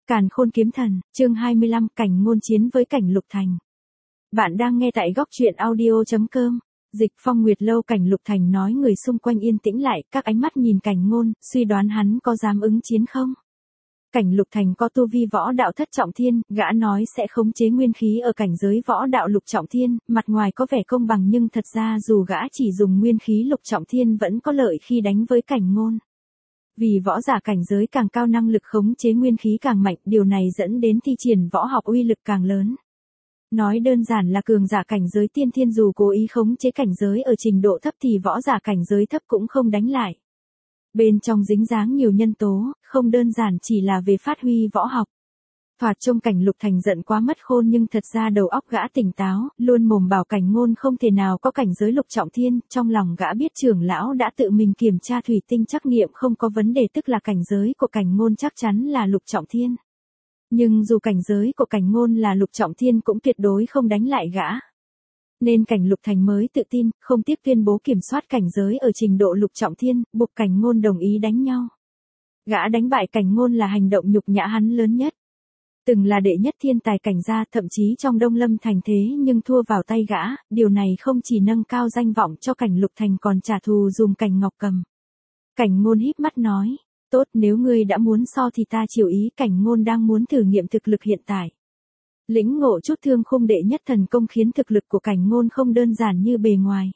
Càn Khôn Kiếm Thần, chương 25, Cảnh Ngôn chiến với Cảnh Lục Thành. Bạn đang nghe tại góc truyện audio.com. Dịch Phong Nguyệt Lâu. Cảnh Lục Thành nói, người xung quanh yên tĩnh lại, các ánh mắt nhìn Cảnh Ngôn, suy đoán hắn có dám ứng chiến không. Cảnh Lục Thành có tu vi võ đạo thất trọng thiên, gã nói sẽ khống chế nguyên khí ở cảnh giới võ đạo lục trọng thiên, mặt ngoài có vẻ công bằng nhưng thật ra dù gã chỉ dùng nguyên khí lục trọng thiên vẫn có lợi khi đánh với Cảnh Ngôn. Vì võ giả cảnh giới càng cao năng lực khống chế nguyên khí càng mạnh, điều này dẫn đến thi triển võ học uy lực càng lớn. Nói đơn giản là cường giả cảnh giới tiên thiên dù cố ý khống chế cảnh giới ở trình độ thấp thì võ giả cảnh giới thấp cũng không đánh lại. Bên trong dính dáng nhiều nhân tố, không đơn giản chỉ là về phát huy võ học. Thoạt trông Cảnh Lục Thành giận quá mất khôn nhưng thật ra đầu óc gã tỉnh táo, luôn mồm bảo Cảnh Ngôn không thể nào có cảnh giới lục trọng thiên, trong lòng gã biết trưởng lão đã tự mình kiểm tra thủy tinh trắc nghiệm không có vấn đề, tức là cảnh giới của Cảnh Ngôn chắc chắn là lục trọng thiên. Nhưng dù cảnh giới của Cảnh Ngôn là lục trọng thiên cũng tuyệt đối không đánh lại gã. Nên Cảnh Lục Thành mới tự tin, không tiếc tuyên bố kiểm soát cảnh giới ở trình độ lục trọng thiên, buộc Cảnh Ngôn đồng ý đánh nhau. Gã đánh bại Cảnh Ngôn là hành động nhục nhã hắn lớn nhất. Từng là đệ nhất thiên tài cảnh gia, thậm chí trong Đông Lâm thành thế nhưng thua vào tay gã, điều này không chỉ nâng cao danh vọng cho Cảnh Lục Thành còn trả thù dùm Cảnh Ngọc Cầm. Cảnh Ngôn híp mắt nói, tốt, nếu ngươi đã muốn so thì ta chiều ý. Cảnh Ngôn đang muốn thử nghiệm thực lực hiện tại. Lĩnh ngộ chút thương khung đệ nhất thần công khiến thực lực của Cảnh Ngôn không đơn giản như bề ngoài.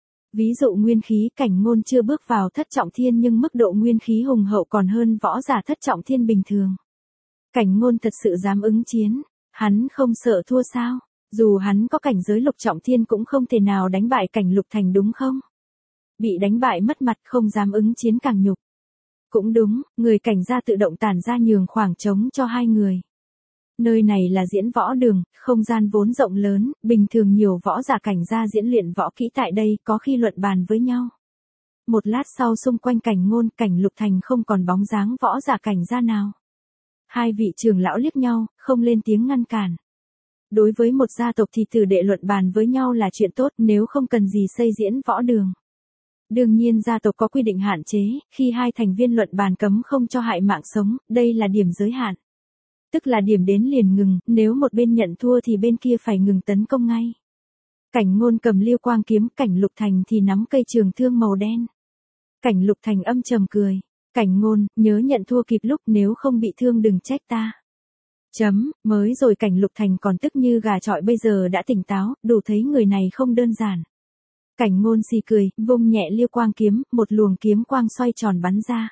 Ví dụ nguyên khí, Cảnh Ngôn chưa bước vào thất trọng thiên nhưng mức độ nguyên khí hùng hậu còn hơn võ giả thất trọng thiên bình thường. Cảnh Ngôn thật sự dám ứng chiến, hắn không sợ thua sao? Dù hắn có cảnh giới lục trọng thiên cũng không thể nào đánh bại Cảnh Lục Thành đúng không? Bị đánh bại mất mặt, không dám ứng chiến càng nhục. Cũng đúng, người Cảnh gia tự động tản ra nhường khoảng trống cho hai người. Nơi này là diễn võ đường, không gian vốn rộng lớn, bình thường nhiều võ giả Cảnh gia diễn luyện võ kỹ tại đây, có khi luận bàn với nhau. Một lát sau xung quanh Cảnh Ngôn, Cảnh Lục Thành không còn bóng dáng võ giả Cảnh gia nào. Hai vị trưởng lão liếc nhau, không lên tiếng ngăn cản. Đối với một gia tộc thì tử đệ luận bàn với nhau là chuyện tốt, nếu không cần gì xây diễn võ đường. Đương nhiên gia tộc có quy định hạn chế, khi hai thành viên luận bàn cấm không cho hại mạng sống, đây là điểm giới hạn. Tức là điểm đến liền ngừng, nếu một bên nhận thua thì bên kia phải ngừng tấn công ngay. Cảnh Ngôn cầm Liêu Quang kiếm, Cảnh Lục Thành thì nắm cây trường thương màu đen. Cảnh Lục Thành âm trầm cười. Cảnh Ngôn, nhớ nhận thua kịp lúc, nếu không bị thương đừng trách ta. Mới rồi Cảnh Lục Thành còn tức như gà chọi, bây giờ đã tỉnh táo, đủ thấy người này không đơn giản. Cảnh Ngôn xì cười, vung nhẹ Liêu Quang kiếm, một luồng kiếm quang xoay tròn bắn ra.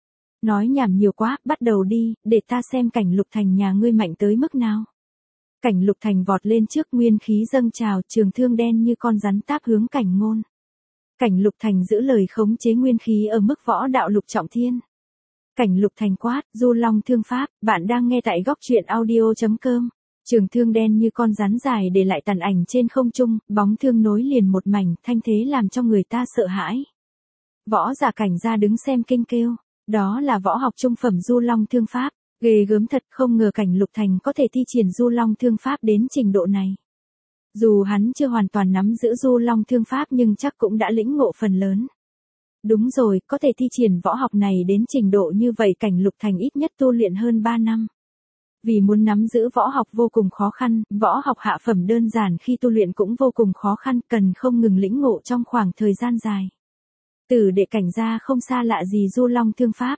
Nói nhảm nhiều quá, bắt đầu đi, để ta xem Cảnh Lục Thành nhà ngươi mạnh tới mức nào. Cảnh Lục Thành vọt lên trước, nguyên khí dâng trào, trường thương đen như con rắn táp hướng Cảnh Ngôn. Cảnh Lục Thành giữ lời khống chế nguyên khí ở mức võ đạo lục trọng thiên. Cảnh Lục Thành quát, Du Long thương pháp, bạn đang nghe tại góc truyện audio.com. Trường thương đen như con rắn dài để lại tàn ảnh trên không trung, bóng thương nối liền một mảnh, thanh thế làm cho người ta sợ hãi. Võ giả Cảnh gia đứng xem kinh kêu, đó là võ học trung phẩm Du Long thương pháp, ghê gớm thật, không ngờ Cảnh Lục Thành có thể thi triển Du Long thương pháp đến trình độ này. Dù hắn chưa hoàn toàn nắm giữ Du Long thương pháp nhưng chắc cũng đã lĩnh ngộ phần lớn. Đúng rồi, có thể thi triển võ học này đến trình độ như vậy Cảnh Lục Thành ít nhất tu luyện hơn 3 năm. Vì muốn nắm giữ võ học vô cùng khó khăn, võ học hạ phẩm đơn giản khi tu luyện cũng vô cùng khó khăn, cần không ngừng lĩnh ngộ trong khoảng thời gian dài. Tử đệ Cảnh gia không xa lạ gì Du Long thương pháp.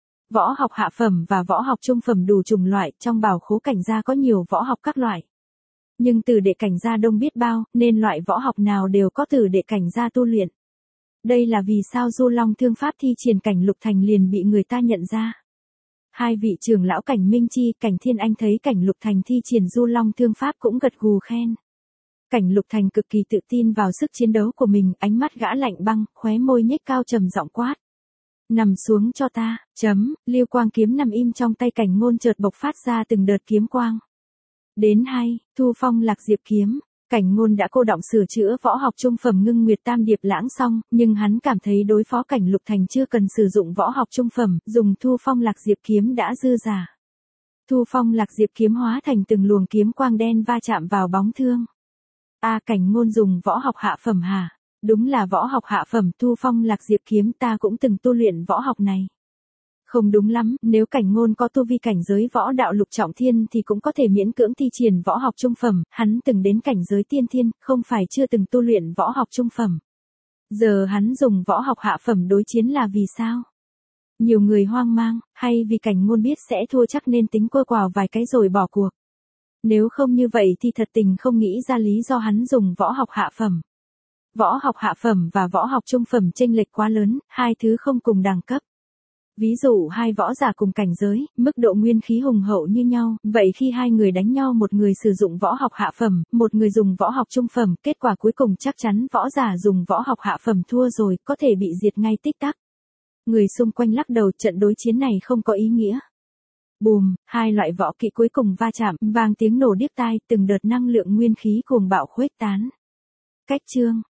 Võ học hạ phẩm và võ học trung phẩm đủ chủng loại, trong bảo khố Cảnh gia có nhiều võ học các loại. Nhưng tử đệ Cảnh gia đông biết bao, nên loại võ học nào đều có tử đệ Cảnh gia tu luyện. Đây là vì sao Du Long thương pháp thi triển Cảnh Lục Thành liền bị người ta nhận ra. Hai vị trưởng lão Cảnh Minh Chi, Cảnh Thiên Anh thấy Cảnh Lục Thành thi triển Du Long thương pháp cũng gật gù khen. Cảnh Lục Thành cực kỳ tự tin vào sức chiến đấu của mình, ánh mắt gã lạnh băng, khóe môi nhếch cao trầm giọng quát. Nằm xuống cho ta. Liêu Quang kiếm nằm im trong tay Cảnh Ngôn chợt bộc phát ra từng đợt kiếm quang. Đến hay, Thu Phong Lạc Diệp kiếm. Cảnh Ngôn đã cô động sửa chữa võ học trung phẩm Ngưng Nguyệt Tam Điệp Lãng xong, nhưng hắn cảm thấy đối phó Cảnh Lục Thành chưa cần sử dụng võ học trung phẩm, dùng Thu Phong Lạc Diệp kiếm đã dư giả. Thu Phong Lạc Diệp kiếm hóa thành từng luồng kiếm quang đen va chạm vào bóng thương. Cảnh Ngôn dùng võ học hạ phẩm hả? Đúng là võ học hạ phẩm Thu Phong Lạc Diệp kiếm, ta cũng từng tu luyện võ học này. Không đúng lắm, nếu Cảnh Ngôn có tu vi cảnh giới võ đạo lục trọng thiên thì cũng có thể miễn cưỡng thi triển võ học trung phẩm, hắn từng đến cảnh giới tiên thiên, không phải chưa từng tu luyện võ học trung phẩm. Giờ hắn dùng võ học hạ phẩm đối chiến là vì sao? Nhiều người hoang mang, hay vì Cảnh Ngôn biết sẽ thua chắc nên tính quơ quào vài cái rồi bỏ cuộc. Nếu không như vậy thì thật tình không nghĩ ra lý do hắn dùng võ học hạ phẩm. Võ học hạ phẩm và võ học trung phẩm chênh lệch quá lớn, hai thứ không cùng đẳng cấp. Ví dụ hai võ giả cùng cảnh giới, mức độ nguyên khí hùng hậu như nhau, vậy khi hai người đánh nhau một người sử dụng võ học hạ phẩm, một người dùng võ học trung phẩm, kết quả cuối cùng chắc chắn võ giả dùng võ học hạ phẩm thua rồi, có thể bị diệt ngay tích tắc. Người xung quanh lắc đầu, trận đối chiến này không có ý nghĩa. Bùm, hai loại võ kỹ cuối cùng va chạm, vang tiếng nổ điếc tai, từng đợt năng lượng nguyên khí cuồng bạo khuếch tán. Cách chương